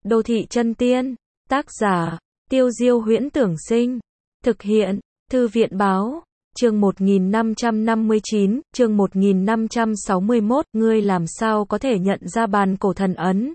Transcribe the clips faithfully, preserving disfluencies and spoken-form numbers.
Đô thị chân tiên. Tác giả, Tiêu Diêu Huyễn Tưởng Sinh. Thực hiện, Thư viện Báo. Chương một nghìn năm trăm năm mươi chín, chương một nghìn năm trăm sáu mươi mốt, ngươi làm sao có thể nhận ra bàn cổ thần ấn?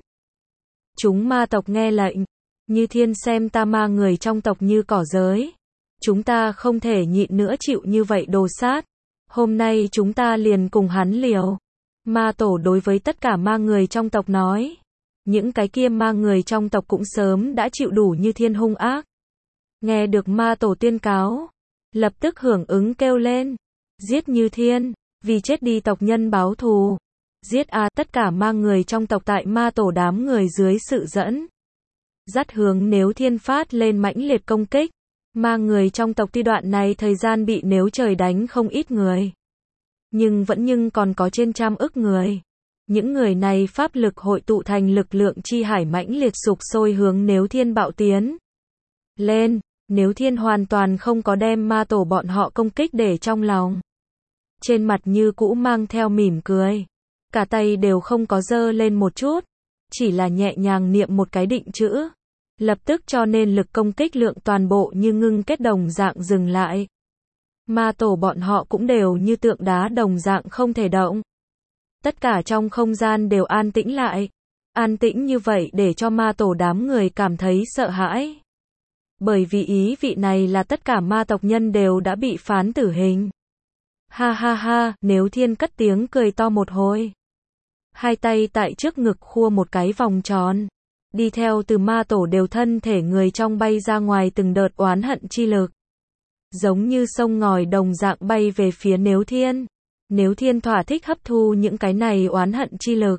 Chúng ma tộc nghe lệnh. Như Thiên xem ta ma người trong tộc như cỏ giới. Chúng ta không thể nhịn nữa chịu như vậy đồ sát. Hôm nay chúng ta liền cùng hắn liều. Ma tổ đối với tất cả ma người trong tộc nói. Những cái kia ma người trong tộc cũng sớm đã chịu đủ Như Thiên hung ác. Nghe được ma tổ tuyên cáo, lập tức hưởng ứng kêu lên. Giết Như Thiên, vì chết đi tộc nhân báo thù. Giết a, tất cả ma người trong tộc tại ma tổ đám người dưới sự dẫn dắt hướng Nếu Thiên phát lên mãnh liệt công kích. Ma người trong tộc tuy đoạn này thời gian bị Nếu Trời đánh không ít người, nhưng vẫn nhưng còn có trên trăm ức người. Những người này pháp lực hội tụ thành lực lượng chi hải mãnh liệt sục sôi hướng Nếu Thiên bạo tiến lên. Nếu Thiên hoàn toàn không có đem ma tổ bọn họ công kích để trong lòng. Trên mặt như cũ mang theo mỉm cười. Cả tay đều không có giơ lên một chút. Chỉ là nhẹ nhàng niệm một cái định chữ. Lập tức cho nên lực công kích lượng toàn bộ như ngưng kết đồng dạng dừng lại. Ma tổ bọn họ cũng đều như tượng đá đồng dạng không thể động. Tất cả trong không gian đều an tĩnh lại. An tĩnh như vậy để cho ma tổ đám người cảm thấy sợ hãi. Bởi vì ý vị này là tất cả ma tộc nhân đều đã bị phán tử hình. Ha ha ha, Nếu Thiên cất tiếng cười to một hồi. Hai tay tại trước ngực khua một cái vòng tròn. Đi theo từ ma tổ đều thân thể người trong bay ra ngoài từng đợt oán hận chi lực. Giống như sông ngòi đồng dạng bay về phía Nếu Thiên. Nếu Thiên thỏa thích hấp thu những cái này oán hận chi lực.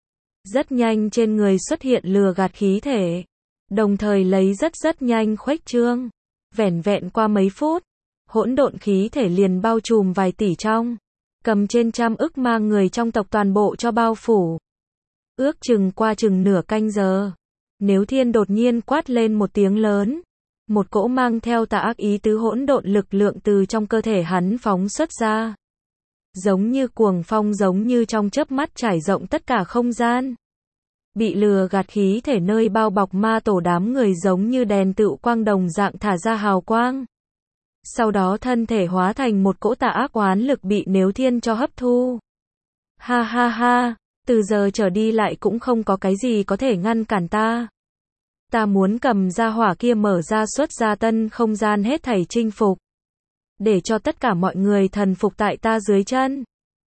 Rất nhanh trên người xuất hiện lừa gạt khí thể. Đồng thời lấy rất rất nhanh khuếch trương. Vẻn vẹn qua mấy phút, hỗn độn khí thể liền bao trùm vài tỷ trong. Cầm trên trăm ức ma người trong tộc toàn bộ cho bao phủ. Ước chừng qua chừng nửa canh giờ. Nếu Thiên đột nhiên quát lên một tiếng lớn. Một cỗ mang theo tà ác ý tứ hỗn độn lực lượng từ trong cơ thể hắn phóng xuất ra. Giống như cuồng phong, giống như trong chớp mắt trải rộng tất cả không gian. Bị lừa gạt khí thể nơi bao bọc ma tổ đám người giống như đèn tựu quang đồng dạng thả ra hào quang. Sau đó thân thể hóa thành một cỗ tà ác oán lực bị Nếu Thiên cho hấp thu. Ha ha ha, từ giờ trở đi lại cũng không có cái gì có thể ngăn cản ta. Ta muốn cầm ra hỏa kia mở ra xuất ra tân không gian hết thảy chinh phục. Để cho tất cả mọi người thần phục tại ta dưới chân.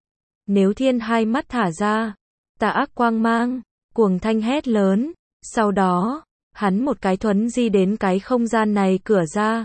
Nếu Thiên hai mắt thả ra, tà ác quang mang, cuồng thanh hét lớn. Sau đó, hắn một cái thuấn di đến cái không gian này cửa ra.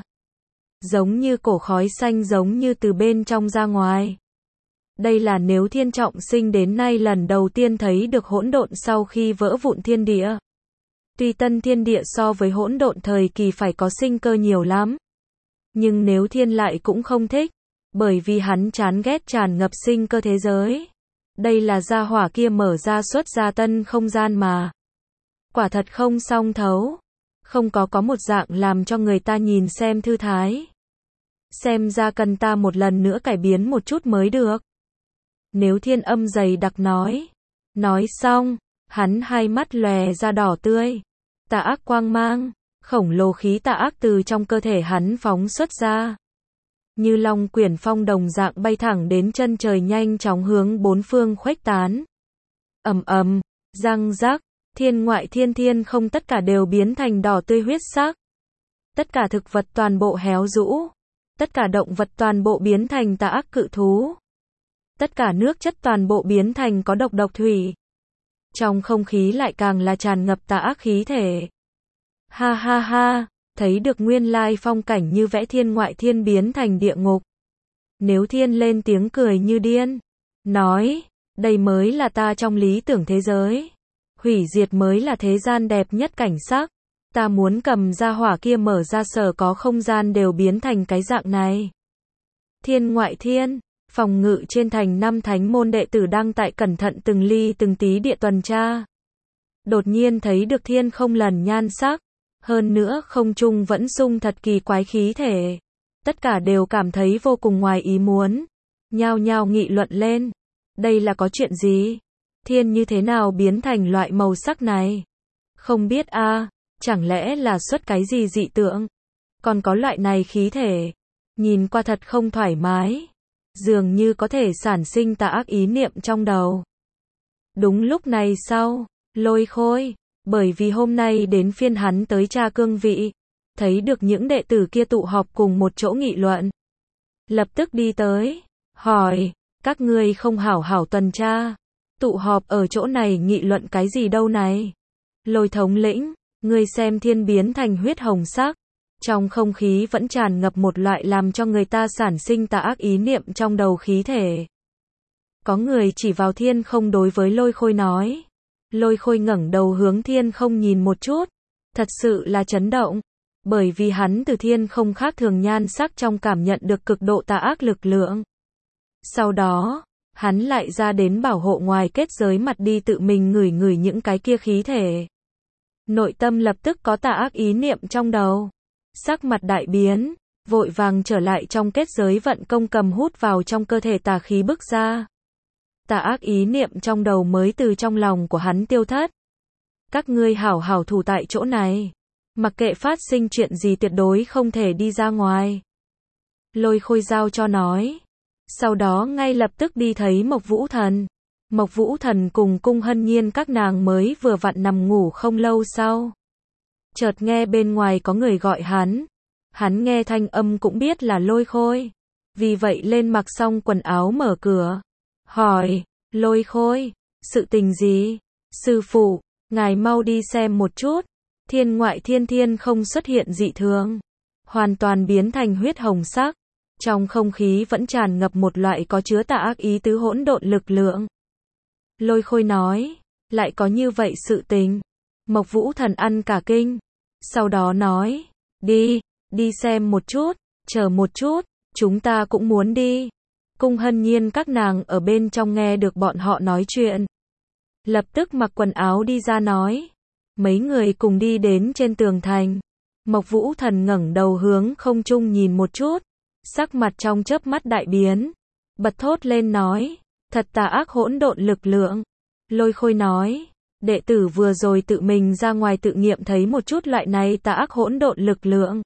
Giống như cổ khói xanh giống như từ bên trong ra ngoài. Đây là Nếu Thiên trọng sinh đến nay lần đầu tiên thấy được hỗn độn sau khi vỡ vụn thiên địa. Tuy tân thiên địa so với hỗn độn thời kỳ phải có sinh cơ nhiều lắm. Nhưng Nếu Thiên lại cũng không thích. Bởi vì hắn chán ghét tràn ngập sinh cơ thế giới. Đây là gia hỏa kia mở ra xuất ra tân không gian mà. Quả thật không song thấu. Không có có một dạng làm cho người ta nhìn xem thư thái. Xem ra cần ta một lần nữa cải biến một chút mới được. Nếu Thiên âm dày đặc nói. Nói xong, hắn hai mắt lòe ra đỏ tươi. Tà ác quang mang, khổng lồ khí tà ác từ trong cơ thể hắn phóng xuất ra. Như long quyển phong đồng dạng bay thẳng đến chân trời nhanh chóng hướng bốn phương khuếch tán. Ầm ầm, răng rắc, thiên ngoại thiên thiên không tất cả đều biến thành đỏ tươi huyết sắc. Tất cả thực vật toàn bộ héo rũ. Tất cả động vật toàn bộ biến thành tà ác cự thú. Tất cả nước chất toàn bộ biến thành có độc độc thủy. Trong không khí lại càng là tràn ngập tà ác khí thể. Ha ha ha, thấy được nguyên lai phong cảnh như vẽ thiên ngoại thiên biến thành địa ngục. Nếu Thiên lên tiếng cười như điên. Nói, đây mới là ta trong lý tưởng thế giới. Hủy diệt mới là thế gian đẹp nhất cảnh sắc. Ta muốn cầm ra hỏa kia mở ra sở có không gian đều biến thành cái dạng này. Thiên ngoại thiên, phòng ngự trên thành năm thánh môn đệ tử đang tại cẩn thận từng ly từng tí địa tuần tra. Đột nhiên thấy được thiên không lần nhan sắc. Hơn nữa không trung vẫn sung thật kỳ quái khí thể. Tất cả đều cảm thấy vô cùng ngoài ý muốn. Nhao nhao nghị luận lên. Đây là có chuyện gì? Thiên như thế nào biến thành loại màu sắc này? Không biết a, chẳng lẽ là xuất cái gì dị tượng? Còn có loại này khí thể, nhìn qua thật không thoải mái, dường như có thể sản sinh tà ác ý niệm trong đầu. Đúng lúc này sau, Lôi Khôi, bởi vì hôm nay đến phiên hắn tới tra cương vị, thấy được những đệ tử kia tụ họp cùng một chỗ nghị luận. Lập tức đi tới, hỏi, các ngươi không hảo hảo tuần tra, tụ họp ở chỗ này nghị luận cái gì đâu này? Lôi thống lĩnh, ngươi xem thiên biến thành huyết hồng sắc, trong không khí vẫn tràn ngập một loại làm cho người ta sản sinh tà ác ý niệm trong đầu khí thể. Có người chỉ vào thiên không đối với Lôi Khôi nói. Lôi Khôi ngẩng đầu hướng thiên không nhìn một chút, thật sự là chấn động, bởi vì hắn từ thiên không khác thường nhan sắc trong cảm nhận được cực độ tà ác lực lượng. Sau đó, hắn lại ra đến bảo hộ ngoài kết giới mặt đi tự mình ngửi ngửi những cái kia khí thể. Nội tâm lập tức có tà ác ý niệm trong đầu. Sắc mặt đại biến, vội vàng trở lại trong kết giới vận công cầm hút vào trong cơ thể tà khí bức ra. Tà ác ý niệm trong đầu mới từ trong lòng của hắn tiêu thất. Các ngươi hảo hảo thủ tại chỗ này, mặc kệ phát sinh chuyện gì tuyệt đối không thể đi ra ngoài. Lôi Khôi giao cho nói. Sau đó ngay lập tức đi thấy Mộc Vũ Thần. Mộc Vũ Thần cùng Cung Hân Nhiên các nàng mới vừa vặn nằm ngủ không lâu sau. Chợt nghe bên ngoài có người gọi hắn. Hắn nghe thanh âm cũng biết là Lôi Khôi. Vì vậy lên mặc xong quần áo mở cửa. Hỏi, Lôi Khôi, sự tình gì? Sư phụ, ngài mau đi xem một chút. Thiên ngoại thiên thiên không xuất hiện dị thường. Hoàn toàn biến thành huyết hồng sắc. Trong không khí vẫn tràn ngập một loại có chứa tà ác ý tứ hỗn độn lực lượng. Lôi Khôi nói, lại có như vậy sự tình. Mộc Vũ Thần ăn cả kinh. Sau đó nói, đi, đi xem một chút, chờ một chút, chúng ta cũng muốn đi. Cung Hân Nhiên các nàng ở bên trong nghe được bọn họ nói chuyện. Lập tức mặc quần áo đi ra nói. Mấy người cùng đi đến trên tường thành. Mộc Vũ Thần ngẩng đầu hướng không trung nhìn một chút. Sắc mặt trong chớp mắt đại biến. Bật thốt lên nói. Thật tà ác hỗn độn lực lượng. Lôi Khôi nói. Đệ tử vừa rồi tự mình ra ngoài tự nghiệm thấy một chút loại này tà ác hỗn độn lực lượng.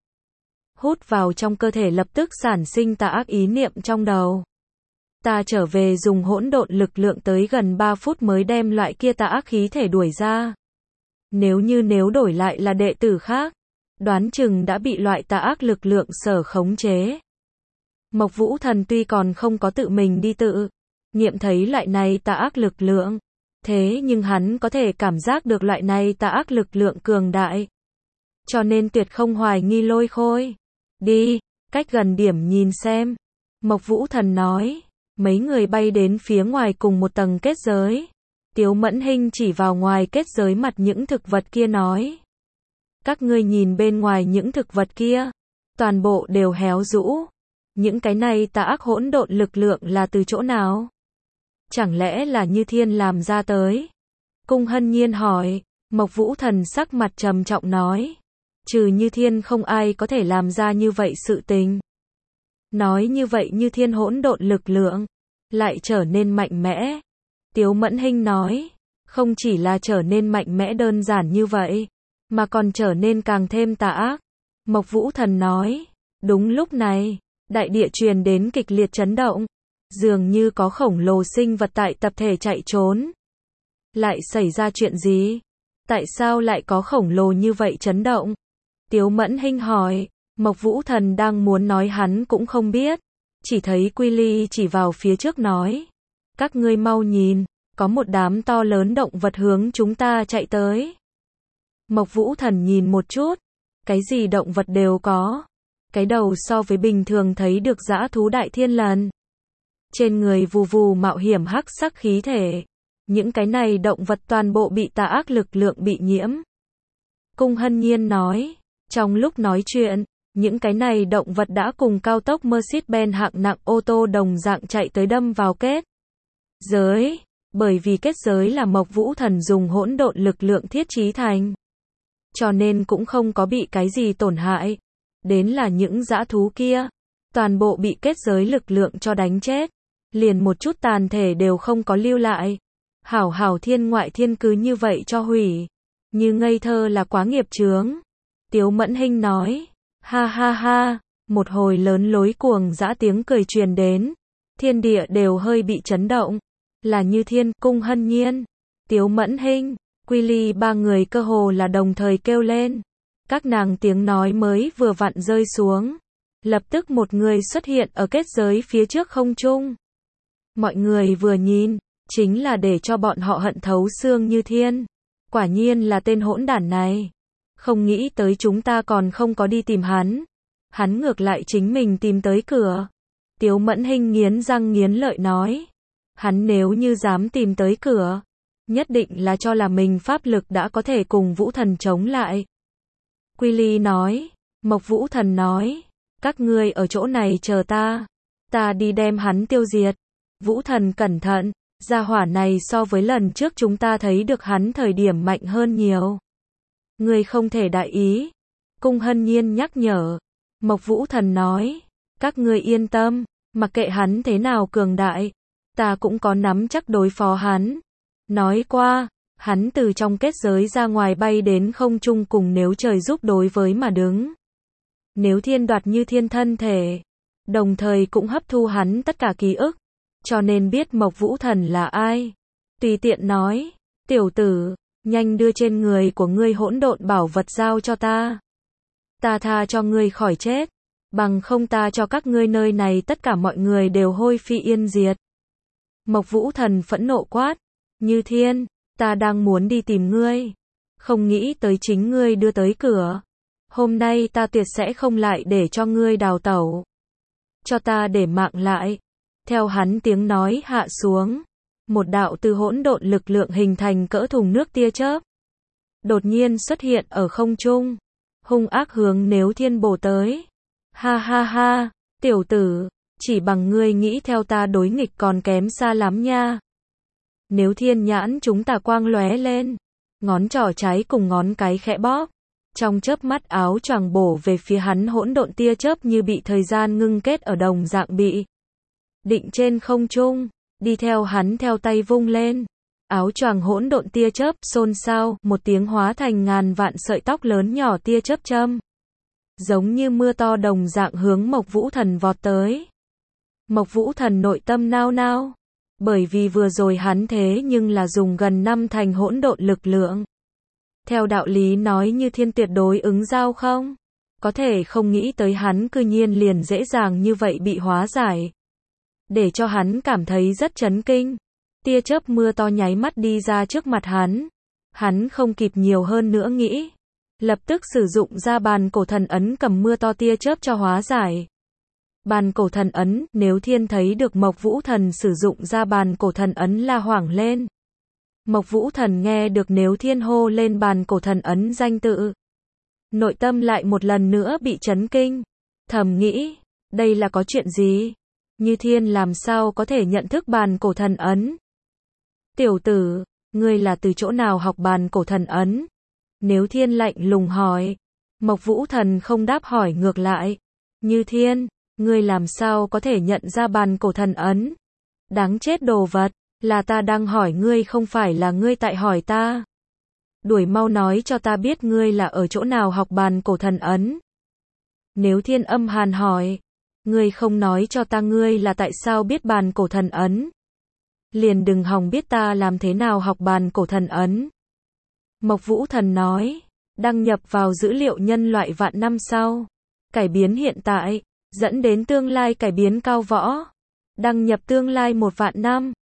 Hút vào trong cơ thể lập tức sản sinh tà ác ý niệm trong đầu. Ta trở về dùng hỗn độn lực lượng tới gần ba phút mới đem loại kia tà ác khí thể đuổi ra. Nếu như nếu đổi lại là đệ tử khác, đoán chừng đã bị loại tà ác lực lượng sở khống chế. Mộc Vũ Thần tuy còn không có tự mình đi tự nghiệm thấy loại này tà ác lực lượng, thế nhưng hắn có thể cảm giác được loại này tà ác lực lượng cường đại. Cho nên tuyệt không hoài nghi Lôi Khôi. Đi, cách gần điểm nhìn xem. Mộc Vũ Thần nói. Mấy người bay đến phía ngoài cùng một tầng kết giới. Tiếu Mẫn Hinh chỉ vào ngoài kết giới mặt những thực vật kia nói. Các ngươi nhìn bên ngoài những thực vật kia, toàn bộ đều héo rũ. Những cái này tà ác hỗn độn lực lượng là từ chỗ nào? Chẳng lẽ là Như Thiên làm ra tới? Cung Hân Nhiên hỏi. Mộc Vũ Thần sắc mặt trầm trọng nói. Trừ Như Thiên không ai có thể làm ra như vậy sự tình. Nói như vậy Như Thiên hỗn độn lực lượng lại trở nên mạnh mẽ. Tiếu Mẫn Hinh nói, không chỉ là trở nên mạnh mẽ đơn giản như vậy, mà còn trở nên càng thêm tà ác. Mộc Vũ Thần nói, đúng lúc này, đại địa truyền đến kịch liệt chấn động, dường như có khổng lồ sinh vật tại tập thể chạy trốn. Lại xảy ra chuyện gì? Tại sao lại có khổng lồ như vậy chấn động? Tiếu Mẫn Hinh hỏi. Mộc Vũ Thần đang muốn nói hắn cũng không biết, chỉ thấy Quy Ly chỉ vào phía trước nói, các ngươi mau nhìn, có một đám to lớn động vật hướng chúng ta chạy tới. Mộc Vũ Thần nhìn một chút, cái gì động vật đều có, cái đầu so với bình thường thấy được dã thú đại thiên lần. Trên người vù vù mạo hiểm hắc sắc khí thể, những cái này động vật toàn bộ bị tà ác lực lượng bị nhiễm. Cung Hân Nhiên nói, trong lúc nói chuyện, những cái này động vật đã cùng cao tốc Mercedes-Benz hạng nặng ô tô đồng dạng chạy tới đâm vào kết giới, bởi vì kết giới là Mộc Vũ Thần dùng hỗn độn lực lượng thiết trí thành, cho nên cũng không có bị cái gì tổn hại. Đến là những dã thú kia, toàn bộ bị kết giới lực lượng cho đánh chết, liền một chút tàn thể đều không có lưu lại. Hảo hảo thiên ngoại thiên cứ như vậy cho hủy. Như ngây thơ là quá nghiệp chướng. Tiếu Mẫn Hinh nói. Ha ha ha, một hồi lớn lối cuồng dã tiếng cười truyền đến. Thiên địa đều hơi bị chấn động. Là Như Thiên, Cung Hân Nhiên, Tiếu Mẫn Hinh, Quy Ly ba người cơ hồ là đồng thời kêu lên. Các nàng tiếng nói mới vừa vặn rơi xuống. Lập tức một người xuất hiện ở kết giới phía trước không trung. Mọi người vừa nhìn, chính là để cho bọn họ hận thấu xương Như Thiên. Quả nhiên là tên hỗn đản này. Không nghĩ tới chúng ta còn không có đi tìm hắn. Hắn ngược lại chính mình tìm tới cửa. Tiếu Mẫn Hinh nghiến răng nghiến lợi nói. Hắn nếu như dám tìm tới cửa, nhất định là cho là mình pháp lực đã có thể cùng Vũ Thần chống lại. Quy Ly nói. Mộc Vũ Thần nói. Các ngươi ở chỗ này chờ ta. Ta đi đem hắn tiêu diệt. Vũ Thần cẩn thận. Gia hỏa này so với lần trước chúng ta thấy được hắn thời điểm mạnh hơn nhiều. Ngươi không thể đại ý. Cung Hân Nhiên nhắc nhở. Mộc Vũ Thần nói. Các ngươi yên tâm. Mặc kệ hắn thế nào cường đại, ta cũng có nắm chắc đối phó hắn. Nói qua, hắn từ trong kết giới ra ngoài bay đến không trung cùng Nếu Trời giúp đối với mà đứng. Nếu Thiên đoạt Như Thiên thân thể, đồng thời cũng hấp thu hắn tất cả ký ức, cho nên biết Mộc Vũ Thần là ai. Tùy tiện nói, tiểu tử, nhanh đưa trên người của ngươi hỗn độn bảo vật giao cho ta. Ta tha cho ngươi khỏi chết, bằng không ta cho các ngươi nơi này tất cả mọi người đều hôi phi yên diệt. Mộc Vũ Thần phẫn nộ quát. Như Thiên, ta đang muốn đi tìm ngươi. Không nghĩ tới chính ngươi đưa tới cửa. Hôm nay ta tuyệt sẽ không lại để cho ngươi đào tẩu. Cho ta để mạng lại. Theo hắn tiếng nói hạ xuống. Một đạo từ hỗn độn lực lượng hình thành cỡ thùng nước tia chớp. Đột nhiên xuất hiện ở không trung. Hung ác hướng Nếu Thiên bổ tới. Ha ha ha, tiểu tử, chỉ bằng ngươi nghĩ theo ta đối nghịch còn kém xa lắm nha. Nếu Thiên nhãn chúng ta quang lóe lên, ngón trỏ trái cùng ngón cái khẽ bóp, trong chớp mắt áo choàng bổ về phía hắn hỗn độn tia chớp như bị thời gian ngưng kết ở đồng dạng bị định trên không trung, đi theo hắn theo tay vung lên, áo choàng hỗn độn tia chớp xôn xao, một tiếng hóa thành ngàn vạn sợi tóc lớn nhỏ tia chớp châm, giống như mưa to đồng dạng hướng Mộc Vũ Thần vọt tới. Mộc Vũ Thần nội tâm nao nao, bởi vì vừa rồi hắn thế nhưng là dùng gần năm thành hỗn độn lực lượng. Theo đạo lý nói Như Thiên tuyệt đối ứng giao không? Có thể không nghĩ tới hắn cư nhiên liền dễ dàng như vậy bị hóa giải. Để cho hắn cảm thấy rất chấn kinh. Tia chớp mưa to nháy mắt đi ra trước mặt hắn. Hắn không kịp nhiều hơn nữa nghĩ. Lập tức sử dụng ra bàn cổ thần ấn cầm mưa to tia chớp cho hóa giải. Bàn cổ thần ấn, Nếu Thiên thấy được Mộc Vũ Thần sử dụng ra bàn cổ thần ấn la hoảng lên. Mộc Vũ Thần nghe được Nếu Thiên hô lên bàn cổ thần ấn danh tự. Nội tâm lại một lần nữa bị chấn kinh. Thầm nghĩ, đây là có chuyện gì? Như Thiên làm sao có thể nhận thức bàn cổ thần ấn? Tiểu tử, ngươi là từ chỗ nào học bàn cổ thần ấn? Nếu Thiên lạnh lùng hỏi. Mộc Vũ Thần không đáp hỏi ngược lại. Như Thiên, ngươi làm sao có thể nhận ra bàn cổ thần ấn? Đáng chết đồ vật, là ta đang hỏi ngươi không phải là ngươi tại hỏi ta. Đuổi mau nói cho ta biết ngươi là ở chỗ nào học bàn cổ thần ấn. Nếu Thiên âm hàn hỏi. Ngươi không nói cho ta ngươi là tại sao biết bàn cổ thần ấn. Liền đừng hòng biết ta làm thế nào học bàn cổ thần ấn. Mộc Vũ Thần nói. Đăng nhập vào dữ liệu nhân loại vạn năm sau. Cải biến hiện tại. Dẫn đến tương lai cải biến cao võ. Đăng nhập tương lai một vạn năm.